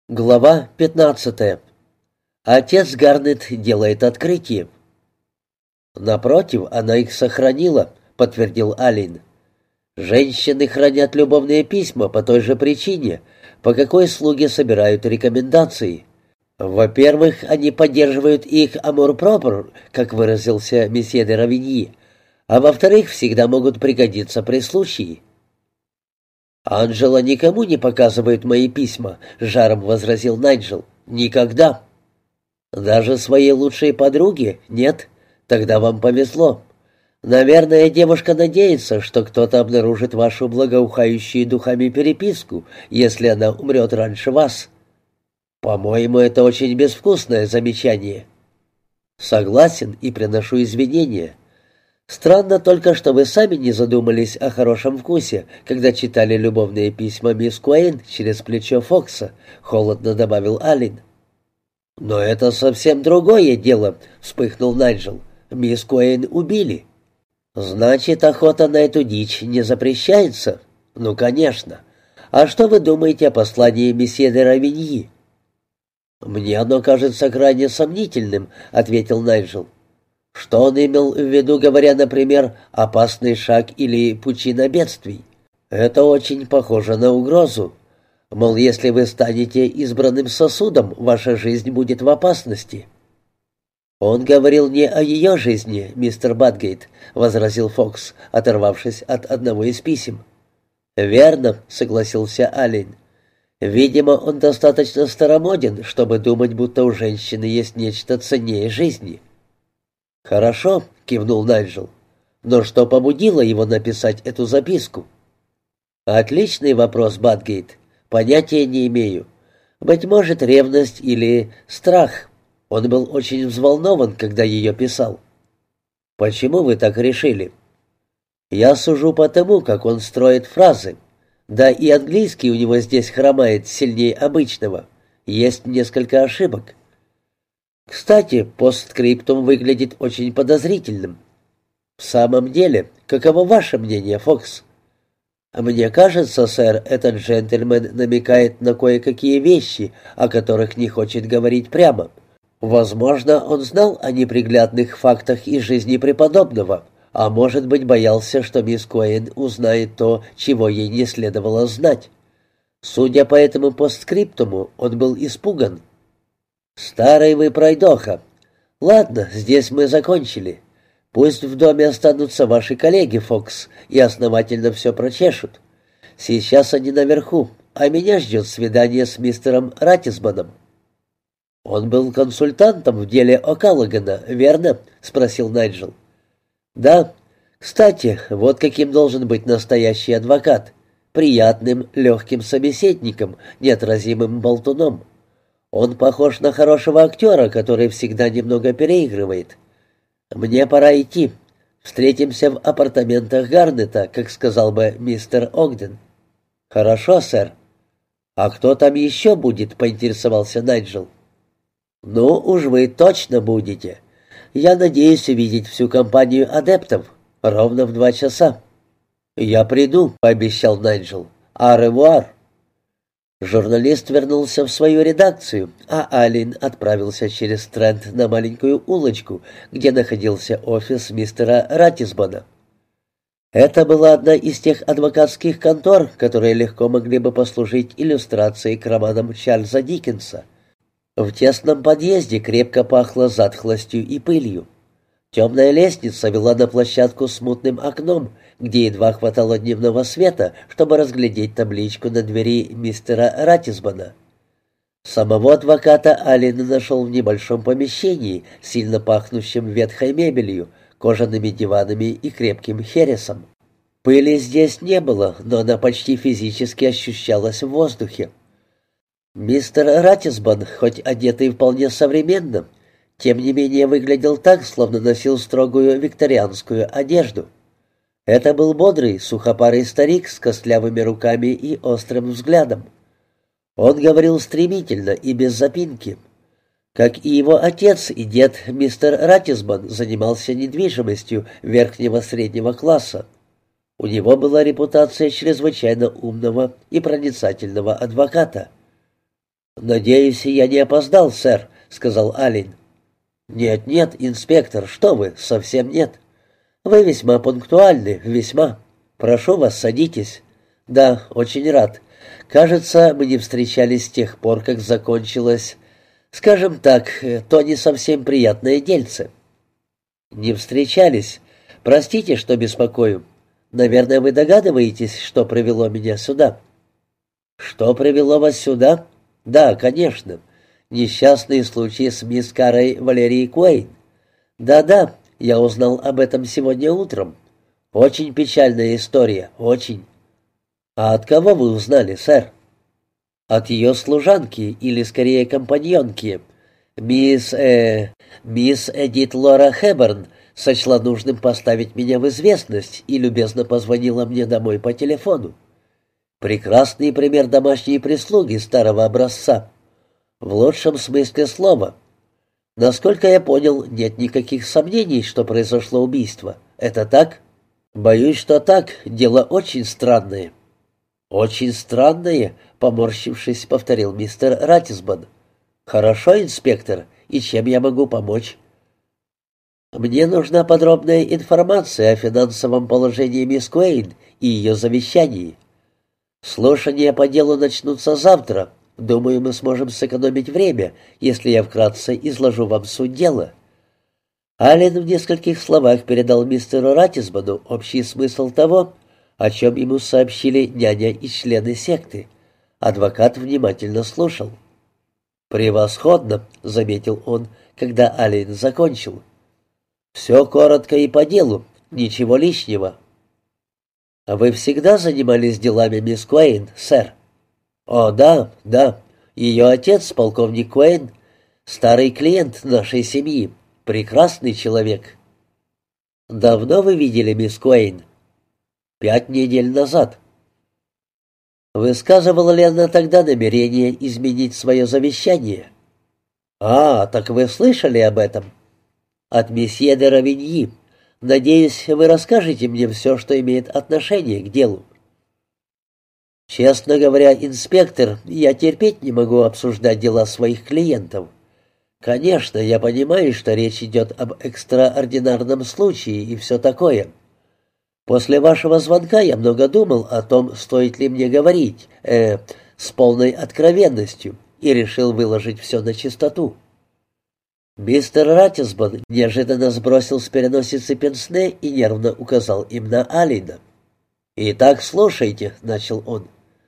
Глава 15. Отец Гарнет делает открытие. «Напротив, она их сохранила», — подтвердил Алин. «Женщины хранят любовные письма по той же причине, по какой слуги собирают рекомендации. Во-первых, они поддерживают их амур-пропр, как выразился месье де Равиньи, а во-вторых, всегда могут пригодиться при случае». «Анжела никому не показывает мои письма», — жаром возразил Найджел. «Никогда». «Даже своей лучшей подруге? Нет? Тогда вам повезло. Наверное, девушка надеется, что кто-то обнаружит вашу благоухающую духами переписку, если она умрет раньше вас». «По-моему, это очень безвкусное замечание». «Согласен и приношу извинения. Странно только, что вы сами не задумались о хорошем вкусе, когда читали любовные письма мисс Куэйн через плечо Фокса», — холодно добавил Алин. «Но это совсем другое дело», — вспыхнул Найджел. «Мисс Куэйн убили». «Значит, охота на эту дичь не запрещается?» «Ну, конечно. А что вы думаете о послании месье де Равиньи?» «Мне оно кажется крайне сомнительным», — ответил Найджел. Что он имел в виду, говоря, например, «опасный шаг» или «пучина бедствий»? Это очень похоже на угрозу. Мол, если вы станете избранным сосудом, ваша жизнь будет в опасности. «Он говорил не о ее жизни, мистер Бадгейт», — возразил Фокс, оторвавшись от одного из писем. «Верно», — согласился Аллен. «Видимо, он достаточно старомоден, чтобы думать, будто у женщины есть нечто ценнее жизни». «Хорошо», — кивнул Найджел. «Но что побудило его написать эту записку?» «Отличный вопрос, Бадгейт. Понятия не имею. Быть может, ревность или страх. Он был очень взволнован, когда ее писал». «Почему вы так решили?» «Я сужу по тому, как он строит фразы. Да и английский у него здесь хромает сильнее обычного. Есть несколько ошибок». «Кстати, постскриптум выглядит очень подозрительным». «В самом деле, каково ваше мнение, Фокс?» «Мне кажется, сэр, этот джентльмен намекает на кое-какие вещи, о которых не хочет говорить прямо. Возможно, он знал о неприглядных фактах из жизни преподобного, а может быть, боялся, что мисс Куэйн узнает то, чего ей не следовало знать. Судя по этому постскриптуму, он был испуган». «Старый вы пройдоха. Ладно, здесь мы закончили. Пусть в доме останутся ваши коллеги, Фокс, и основательно все прочешут. Сейчас они наверху, а меня ждет свидание с мистером Ратисбаном». «Он был консультантом в деле О'Каллогана, верно?» — спросил Найджел. «Да. Кстати, вот каким должен быть настоящий адвокат. Приятным, легким собеседником, неотразимым болтуном. Он похож на хорошего актера, который всегда немного переигрывает. Мне пора идти. Встретимся в апартаментах Гарнета, как сказал бы мистер Огден». «Хорошо, сэр». «А кто там еще будет?» — поинтересовался Найджел. «Ну, уж вы точно будете. Я надеюсь увидеть всю компанию адептов. Ровно в 2 часа». «Я приду», — пообещал Найджел. «Аревуар». Журналист вернулся в свою редакцию, а Аллен отправился через Стрэнд на маленькую улочку, где находился офис мистера Ратисбана. Это была одна из тех адвокатских контор, которые легко могли бы послужить иллюстрацией к романам Чарльза Диккенса. В тесном подъезде крепко пахло затхлостью и пылью. Темная лестница вела на площадку с мутным окном, где едва хватало дневного света, чтобы разглядеть табличку на двери мистера Ратисбана. Самого адвоката Аллен нашел в небольшом помещении, сильно пахнущем ветхой мебелью, кожаными диванами и крепким хересом. Пыли здесь не было, но она почти физически ощущалась в воздухе. Мистер Ратисбан, хоть одетый вполне современно, тем не менее выглядел так, словно носил строгую викторианскую одежду. Это был бодрый, сухопарый старик с костлявыми руками и острым взглядом. Он говорил стремительно и без запинки. Как и его отец и дед, мистер Ратисбан занимался недвижимостью верхнего среднего класса. У него была репутация чрезвычайно умного и проницательного адвоката. «Надеюсь, я не опоздал, сэр», — сказал Аллен. «Нет, инспектор, что вы, совсем нет. Вы весьма пунктуальны, весьма. Прошу вас, садитесь. Да, очень рад. Кажется, мы не встречались с тех пор, как закончилось, скажем так, то не совсем приятное дельце». «Не встречались. Простите, что беспокою. Наверное, вы догадываетесь, что привело меня сюда». «Что привело вас сюда?» «Да, конечно. Несчастный случай с мисс Карой Валерией Куэйн». «Да, я узнал об этом сегодня утром. Очень печальная история, очень». «А от кого вы узнали, сэр?» «От ее служанки, или скорее компаньонки. Мисс Эдит Лора Хэбберн сочла нужным поставить меня в известность и любезно позвонила мне домой по телефону. Прекрасный пример домашней прислуги старого образца. В лучшем смысле слова. Насколько я понял, нет никаких сомнений, что произошло убийство. Это так?» «Боюсь, что так. Дело очень странное». «Очень странное», — поморщившись, повторил мистер Ратисбан. «Хорошо, инспектор. И чем я могу помочь?» «Мне нужна подробная информация о финансовом положении мисс Куэйн и ее завещании. Слушания по делу начнутся завтра. Думаю, мы сможем сэкономить время, если я вкратце изложу вам суть дела». Аллен в нескольких словах передал мистеру Ратисбану общий смысл того, о чем ему сообщили няня и члены секты. Адвокат внимательно слушал. «Превосходно», — заметил он, когда Аллен закончил. «Все коротко и по делу, ничего лишнего». «А вы всегда занимались делами мисс Куэйн, сэр?» «О, да. Ее отец, полковник Куэйн, старый клиент нашей семьи, прекрасный человек». «Давно вы видели мисс Куэйн?» 5 недель назад». «Высказывала ли она тогда намерение изменить свое завещание?» Так вы слышали об этом?» «От месье де Равиньи. Надеюсь, вы расскажете мне все, что имеет отношение к делу». «Честно говоря, инспектор, я терпеть не могу обсуждать дела своих клиентов. Конечно, я понимаю, что речь идет об экстраординарном случае и все такое. После вашего звонка я много думал о том, стоит ли мне говорить, с полной откровенностью, и решил выложить все на чистоту». Мистер Ратисбан неожиданно сбросил с переносицы пенсне и нервно указал им на Алина. «Итак, слушайте», — начал он.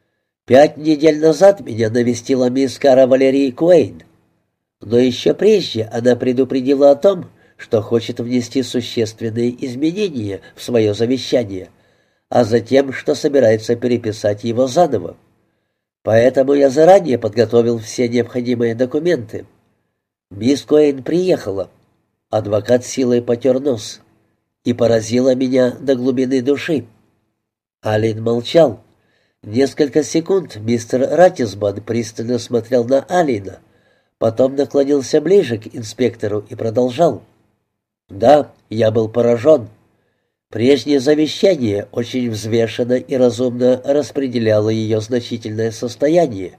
5 недель назад меня навестила мисс Кара Валерия Куэйн. Но еще прежде она предупредила о том, что хочет внести существенные изменения в свое завещание, а затем, что собирается переписать его заново. Поэтому я заранее подготовил все необходимые документы. Мисс Куэйн приехала. Адвокат силой потер нос и поразила меня до глубины души. Аллен молчал. Несколько секунд мистер Ратисбан пристально смотрел на Аллена, потом наклонился ближе к инспектору и продолжал. «Да, я был поражен. Прежнее завещание очень взвешенно и разумно распределяло ее значительное состояние.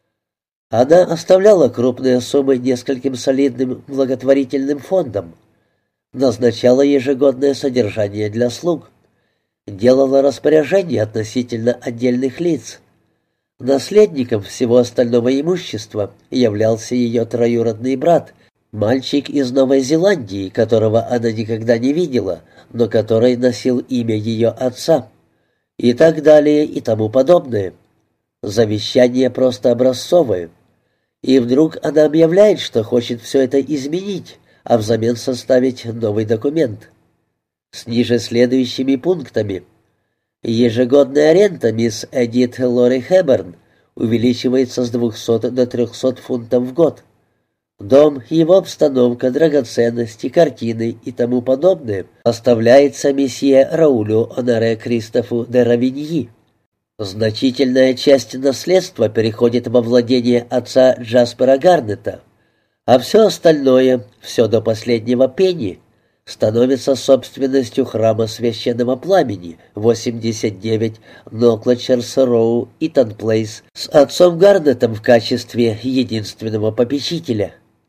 Она оставляла крупные суммы нескольким солидным благотворительным фондам, назначала ежегодное содержание для слуг, делала распоряжения относительно отдельных лиц. Наследником всего остального имущества являлся ее троюродный брат, мальчик из Новой Зеландии, которого она никогда не видела, но который носил имя ее отца, и так далее и тому подобное. Завещание просто образцовое. И вдруг она объявляет, что хочет все это изменить, а взамен составить новый документ. С ниже следующими пунктами. Ежегодная рента мисс Эдит Лори Хэбберн увеличивается с 200 до 300 фунтов в год. Дом, его обстановка, драгоценности, картины и тому подобное оставляется месье Раулю Оноре Кристофу де Равиньи. Значительная часть наследства переходит во владение отца Джаспера Гарнета, а все остальное, все до последнего пенни, становится собственностью храма священного пламени 89 Ноклачерс-Роу, Итон-Плейс, с отцом Гарнетом в качестве единственного попечителя.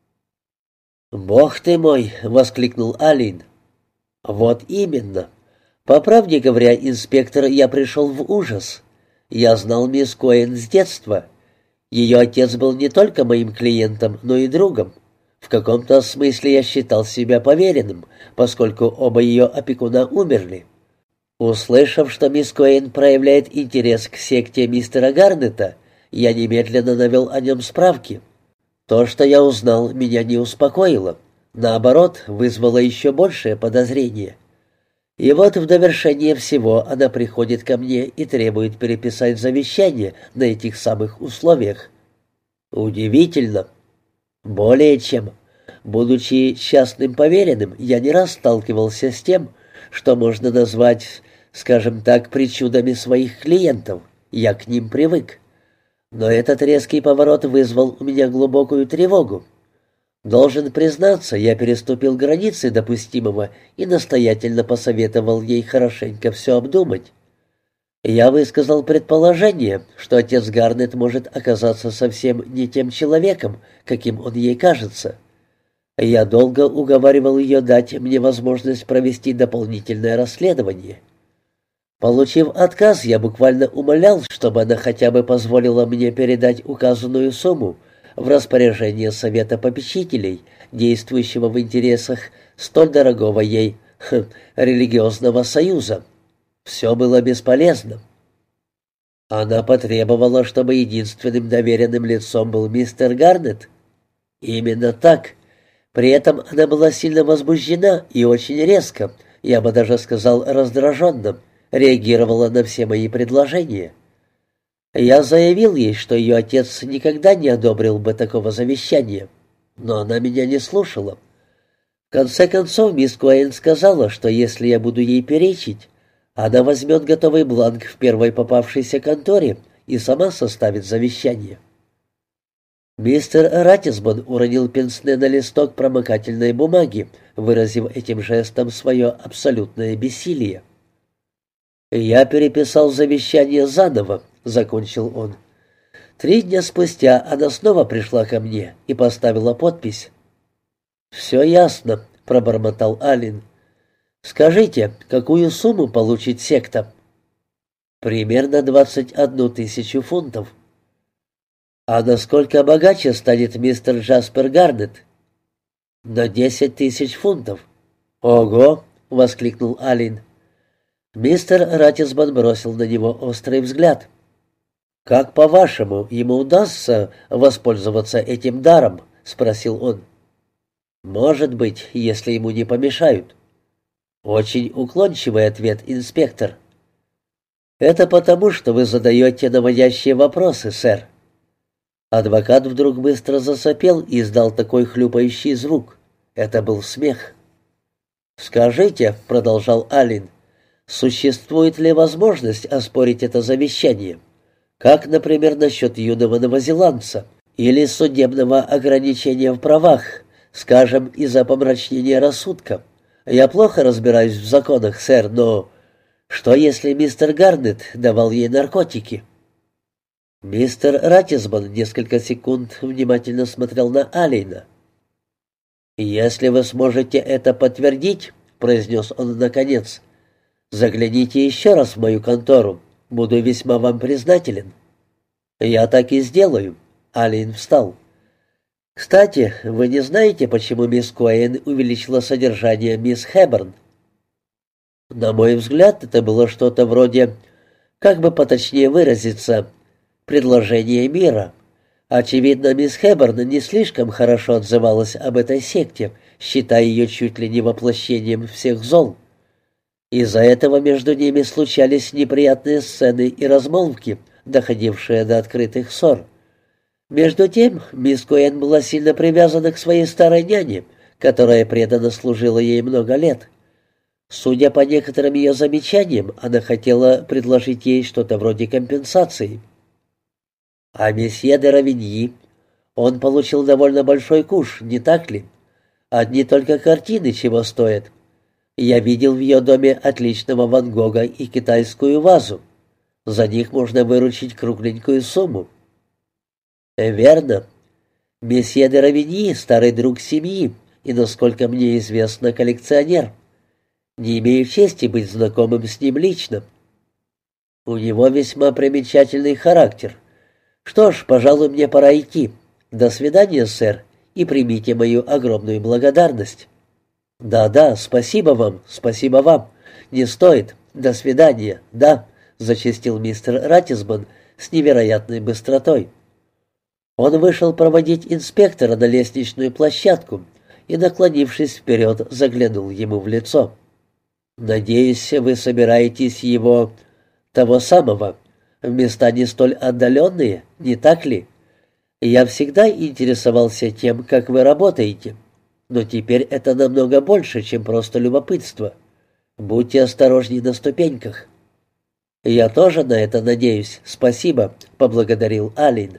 «Бог ты мой!» — воскликнул Алин. «Вот именно. По правде говоря, инспектор, я пришел в ужас. Я знал мисс Коэн с детства. Ее отец был не только моим клиентом, но и другом. В каком-то смысле я считал себя поверенным, поскольку оба ее опекуна умерли. Услышав, что мисс Коэн проявляет интерес к секте мистера Гарнета, я немедленно навел о нем справки. То, что я узнал, меня не успокоило. Наоборот, вызвало еще большее подозрение. И вот в довершение всего она приходит ко мне и требует переписать завещание на этих самых условиях. Удивительно. Более чем. Будучи частным поверенным, я не раз сталкивался с тем, что можно назвать, скажем так, причудами своих клиентов. Я к ним привык. Но этот резкий поворот вызвал у меня глубокую тревогу. Должен признаться, я переступил границы допустимого и настоятельно посоветовал ей хорошенько все обдумать. Я высказал предположение, что отец Гарнет может оказаться совсем не тем человеком, каким он ей кажется. Я долго уговаривал ее дать мне возможность провести дополнительное расследование. Получив отказ, я буквально умолял, чтобы она хотя бы позволила мне передать указанную сумму в распоряжение Совета попечителей, действующего в интересах столь дорогого ей религиозного союза. Все было бесполезно. Она потребовала, чтобы единственным доверенным лицом был мистер Гарнет. Именно так. При этом она была сильно возбуждена и очень резко, я бы даже сказал раздраженно, реагировала на все мои предложения. Я заявил ей, что ее отец никогда не одобрил бы такого завещания, но она меня не слушала. В конце концов, мисс Коэн сказала, что если я буду ей перечить, она возьмет готовый бланк в первой попавшейся конторе и сама составит завещание. Мистер Ратисбон уронил пенсне на листок промокательной бумаги, выразив этим жестом свое абсолютное бессилие. «Я переписал завещание заново», — закончил он. 3 дня спустя она снова пришла ко мне и поставила подпись. «Все ясно», — пробормотал Алин. «Скажите, какую сумму получит секта?» «Примерно 21 000 фунтов». «А насколько богаче станет мистер Джаспер Гарнет?» «На 10 000 фунтов». «Ого!» — воскликнул Алин. Мистер Ратисбан бросил на него острый взгляд. «Как, по-вашему, ему удастся воспользоваться этим даром?» — спросил он. «Может быть, если ему не помешают». «Очень уклончивый ответ, инспектор». «Это потому, что вы задаете наводящие вопросы, сэр». Адвокат вдруг быстро засопел и издал такой хлюпающий звук. Это был смех. «Скажите», — продолжал Алин, — «существует ли возможность оспорить это завещание? Как, например, насчет юного новозеландца или судебного ограничения в правах, скажем, из-за помрачнения рассудка? Я плохо разбираюсь в законах, сэр, но что, если мистер Гарнет давал ей наркотики?» Мистер Ратисбан несколько секунд внимательно смотрел на Алина. «Если вы сможете это подтвердить, — произнес он наконец, — загляните еще раз в мою контору. Буду весьма вам признателен». «Я так и сделаю», — Алин встал. «Кстати, вы не знаете, почему мисс Коэн увеличила содержание мисс Хэбберн?» «На мой взгляд, это было что-то вроде, как бы поточнее выразиться, предложение мира. Очевидно, мисс Хэбберн не слишком хорошо отзывалась об этой секте, считая ее чуть ли не воплощением всех зол. Из-за этого между ними случались неприятные сцены и размолвки, доходившие до открытых ссор. Между тем, мисс Коэн была сильно привязана к своей старой няне, которая преданно служила ей много лет. Судя по некоторым ее замечаниям, она хотела предложить ей что-то вроде компенсации. А месье де Равиньи, он получил довольно большой куш, не так ли? Одни только картины чего стоят. Я видел в ее доме отличного Ван Гога и китайскую вазу. За них можно выручить кругленькую сумму». «Верно. Месье де Равиньи — старый друг семьи и, насколько мне известно, коллекционер. Не имею чести быть знакомым с ним лично. У него весьма примечательный характер. Что ж, пожалуй, мне пора идти. До свидания, сэр, и примите мою огромную благодарность». «Да, спасибо вам. Не стоит. До свидания, да», — зачастил мистер Ратисбан с невероятной быстротой. Он вышел проводить инспектора на лестничную площадку и, наклонившись вперед, заглянул ему в лицо. «Надеюсь, вы собираетесь его... того самого, в места не столь отдаленные, не так ли? Я всегда интересовался тем, как вы работаете, но теперь это намного больше, чем просто любопытство. Будьте осторожней на ступеньках». «Я тоже на это надеюсь, спасибо», — поблагодарил Аллен.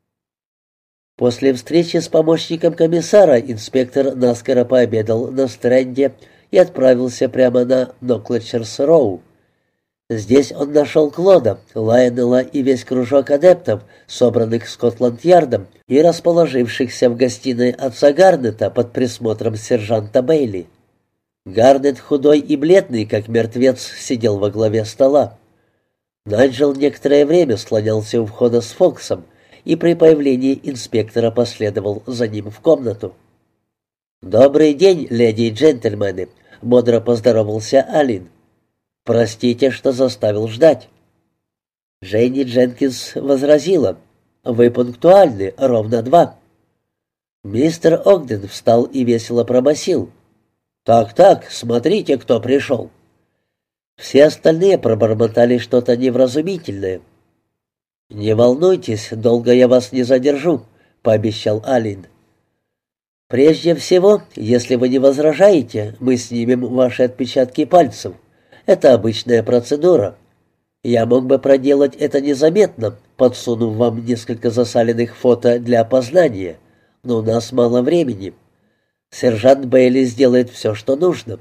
После встречи с помощником комиссара инспектор наскоро пообедал на Стрэнде и отправился прямо на Ноклетчерс-Роу. Здесь он нашел Клода, Лайонела и весь кружок адептов, собранных Скотланд-Ярдом и расположившихся в гостиной отца Гарнета под присмотром сержанта Бейли. Гарнет, худой и бледный, как мертвец, сидел во главе стола. Найджел некоторое время слонялся у входа с Фоксом и при появлении инспектора последовал за ним в комнату. «Добрый день, леди и джентльмены», — бодро поздоровался Аллен. «Простите, что заставил ждать». Дженни Дженкинс возразила: «Вы пунктуальны, ровно 2». Мистер Огден встал и весело пробасил: «Так, смотрите, кто пришел». Все остальные пробормотали что-то невразумительное. «Не волнуйтесь, долго я вас не задержу», — пообещал Аллен. «Прежде всего, если вы не возражаете, мы снимем ваши отпечатки пальцев. Это обычная процедура. Я мог бы проделать это незаметно, подсунув вам несколько засаленных фото для опознания, но у нас мало времени. Сержант Бейли сделает все, что нужно».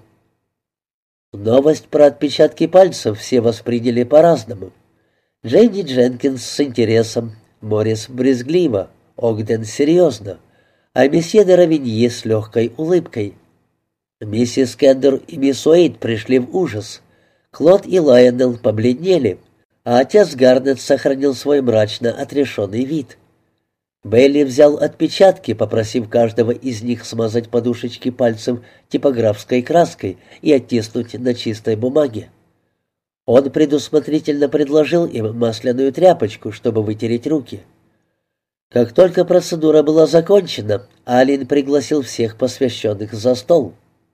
Новость про отпечатки пальцев все восприняли по-разному. Дженни Дженкинс с интересом, Моррис брезгливо, Огден серьезно, а месье де Равиньи с легкой улыбкой. Миссис Кендер и мисс Уэйд пришли в ужас. Клод и Лайонел побледнели, а отец Гарнет сохранил свой мрачно отрешенный вид. Бейли взял отпечатки, попросив каждого из них смазать подушечки пальцев типографской краской и оттиснуть на чистой бумаге. Он предусмотрительно предложил им масляную тряпочку, чтобы вытереть руки. Как только процедура была закончена, Аллен пригласил всех посвященных за стол.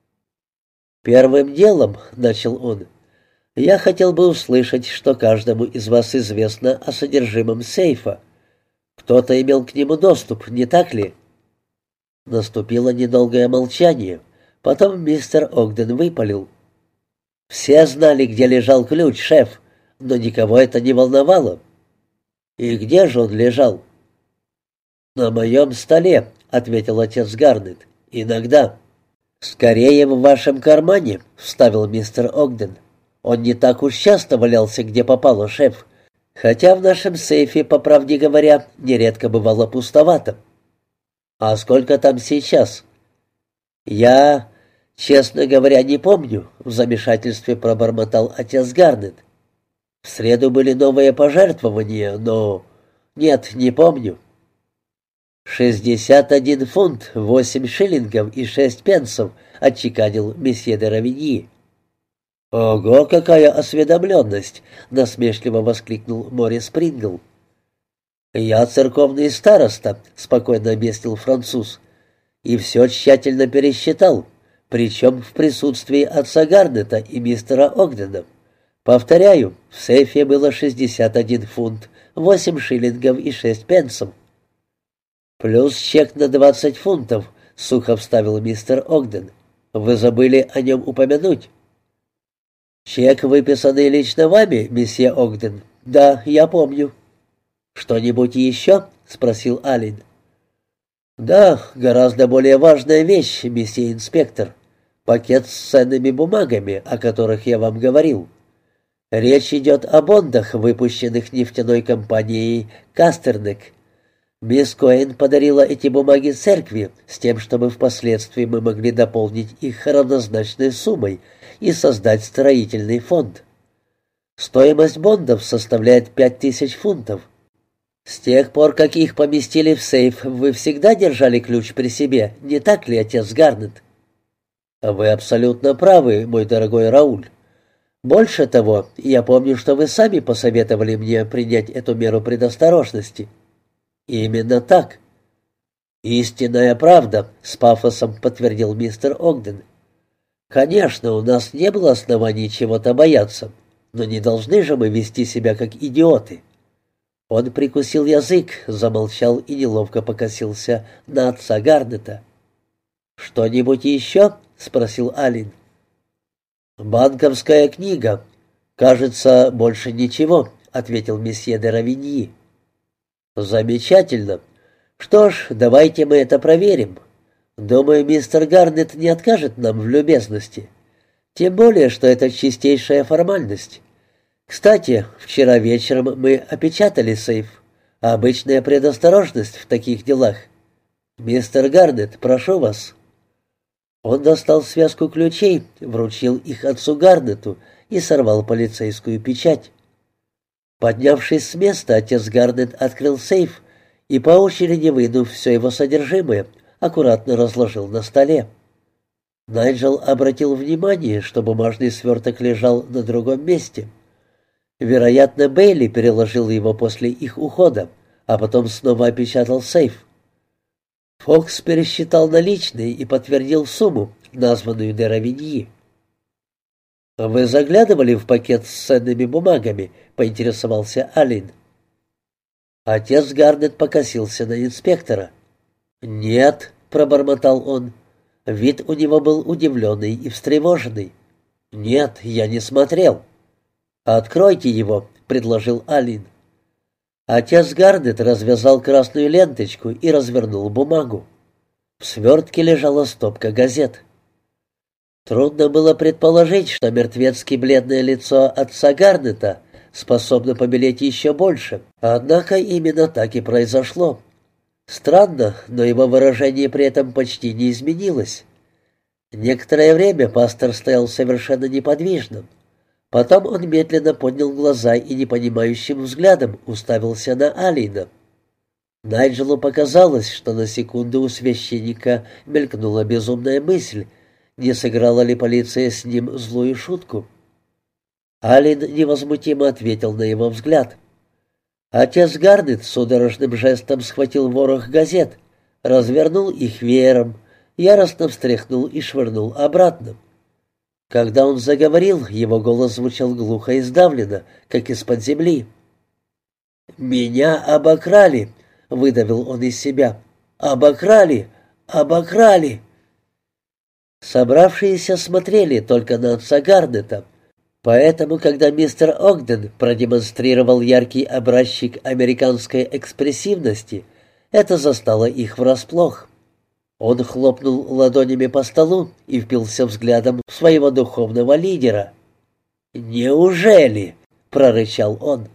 «Первым делом, — начал он, — я хотел бы услышать, что каждому из вас известно о содержимом сейфа. Кто-то имел к нему доступ, не так ли?» Наступило недолгое молчание. Потом мистер Огден выпалил: «Все знали, где лежал ключ, шеф, но никого это не волновало». «И где же он лежал?» «На моем столе», — ответил отец Гарнет. «Иногда». «Скорее в вашем кармане», — вставил мистер Огден. «Он не так уж часто валялся, где попало, шеф, хотя в нашем сейфе, по правде говоря, нередко бывало пустовато». «А сколько там сейчас?» «Я, честно говоря, не помню», — в замешательстве пробормотал отец Гарнет. «В среду были новые пожертвования, но... Нет, не помню». 61 фунт, 8 шиллингов и 6 пенсов», — отчеканил месье де Равиньи. «Ого, какая осведомленность!» — насмешливо воскликнул Моррис Прингл. «Я церковный староста», — спокойно объяснил француз, «и все тщательно пересчитал, причем в присутствии отца Гарнета и мистера Огдена. Повторяю, в сейфе было 61 фунт, 8 шиллингов и 6 пенсов». «Плюс чек на 20 фунтов», — сухо вставил мистер Огден. «Вы забыли о нем упомянуть». «Чек, выписанный лично вами, месье Огден?» «Да, я помню». «Что-нибудь еще?» — спросил Аллен. «Да, гораздо более важная вещь, месье инспектор. Пакет с ценными бумагами, о которых я вам говорил. Речь идет о бондах, выпущенных нефтяной компанией «Кастернек». Мисс Коэн подарила эти бумаги церкви с тем, чтобы впоследствии мы могли дополнить их равнозначной суммой и создать строительный фонд. Стоимость бондов составляет 5000 фунтов. С тех пор, как их поместили в сейф, вы всегда держали ключ при себе, не так ли, отец Гарнет? Вы абсолютно правы, мой дорогой Рауль. Больше того, я помню, что вы сами посоветовали мне принять эту меру предосторожности. Именно так. Истинная правда, с пафосом подтвердил мистер Огден. Конечно, у нас не было оснований чего-то бояться, но не должны же мы вести себя как идиоты. Он прикусил язык, замолчал и неловко покосился на отца Гарнета. «Что-нибудь еще?» — спросил Аллен. «Банковская книга. Кажется, больше ничего», — ответил месье де Равиньи. «Замечательно. Что ж, давайте мы это проверим. Думаю, мистер Гарнет не откажет нам в любезности. Тем более, что это чистейшая формальность. Кстати, вчера вечером мы опечатали сейф. Обычная предосторожность в таких делах. Мистер Гарнет, прошу вас». Он достал связку ключей, вручил их отцу Гарнету и сорвал полицейскую печать. Поднявшись с места, отец Гарнет открыл сейф и, по очереди вынув все его содержимое, аккуратно разложил на столе. Найджел обратил внимание, что бумажный сверток лежал на другом месте. Вероятно, Бейли переложил его после их ухода, а потом снова опечатал сейф. Фокс пересчитал наличные и подтвердил сумму, названную де Равиньи. «Вы заглядывали в пакет с ценными бумагами?» — поинтересовался Аллен. Отец Гарнет покосился на инспектора. «Нет», — пробормотал он. Вид у него был удивленный и встревоженный. «Нет, я не смотрел». «Откройте его», — предложил Аллен. Отец Гарнет развязал красную ленточку и развернул бумагу. В свертке лежала стопка газет. Трудно было предположить, что мертвецки бледное лицо отца Гарнета способно побелеть еще больше, однако именно так и произошло. Странно, но его выражение при этом почти не изменилось. Некоторое время пастор стоял совершенно неподвижно. Потом он медленно поднял глаза и непонимающим взглядом уставился на Аллена. Найджелу показалось, что на секунду у священника мелькнула безумная мысль, не сыграла ли полиция с ним злую шутку. Аллен невозмутимо ответил на его взгляд. Отец Гарнет судорожным жестом схватил ворох газет, развернул их веером, яростно встряхнул и швырнул обратно. Когда он заговорил, его голос звучал глухо и сдавленно, как из-под земли. «Меня обокрали!» — выдавил он из себя. «Обокрали! Обокрали!» Собравшиеся смотрели только на отца Гарнета, поэтому, когда мистер Огден продемонстрировал яркий образчик американской экспрессивности, это застало их врасплох. Он хлопнул ладонями по столу и впился взглядом в своего духовного лидера. «Неужели?» — прорычал он.